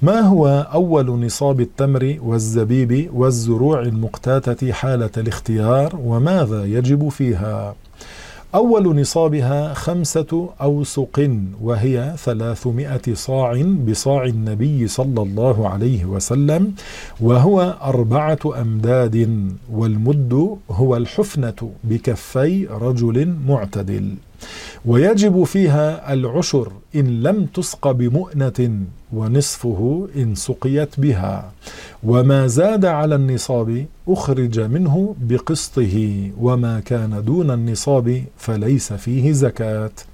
ما هو أول نصاب التمر والزبيب والزروع المقتاتة حالة الاختيار، وماذا يجب فيها؟ أول نصابها 5 أوسق، وهي 300 صاع بصاع النبي صلى الله عليه وسلم، وهو 4 أمداد، والمد هو الحفنة بكفي رجل معتدل. ويجب فيها العشر إن لم تسق بمؤنة، ونصفه إن سقيت بها، وما زاد على النصاب أخرج منه بقسطه، وما كان دون النصاب فليس فيه زكاة.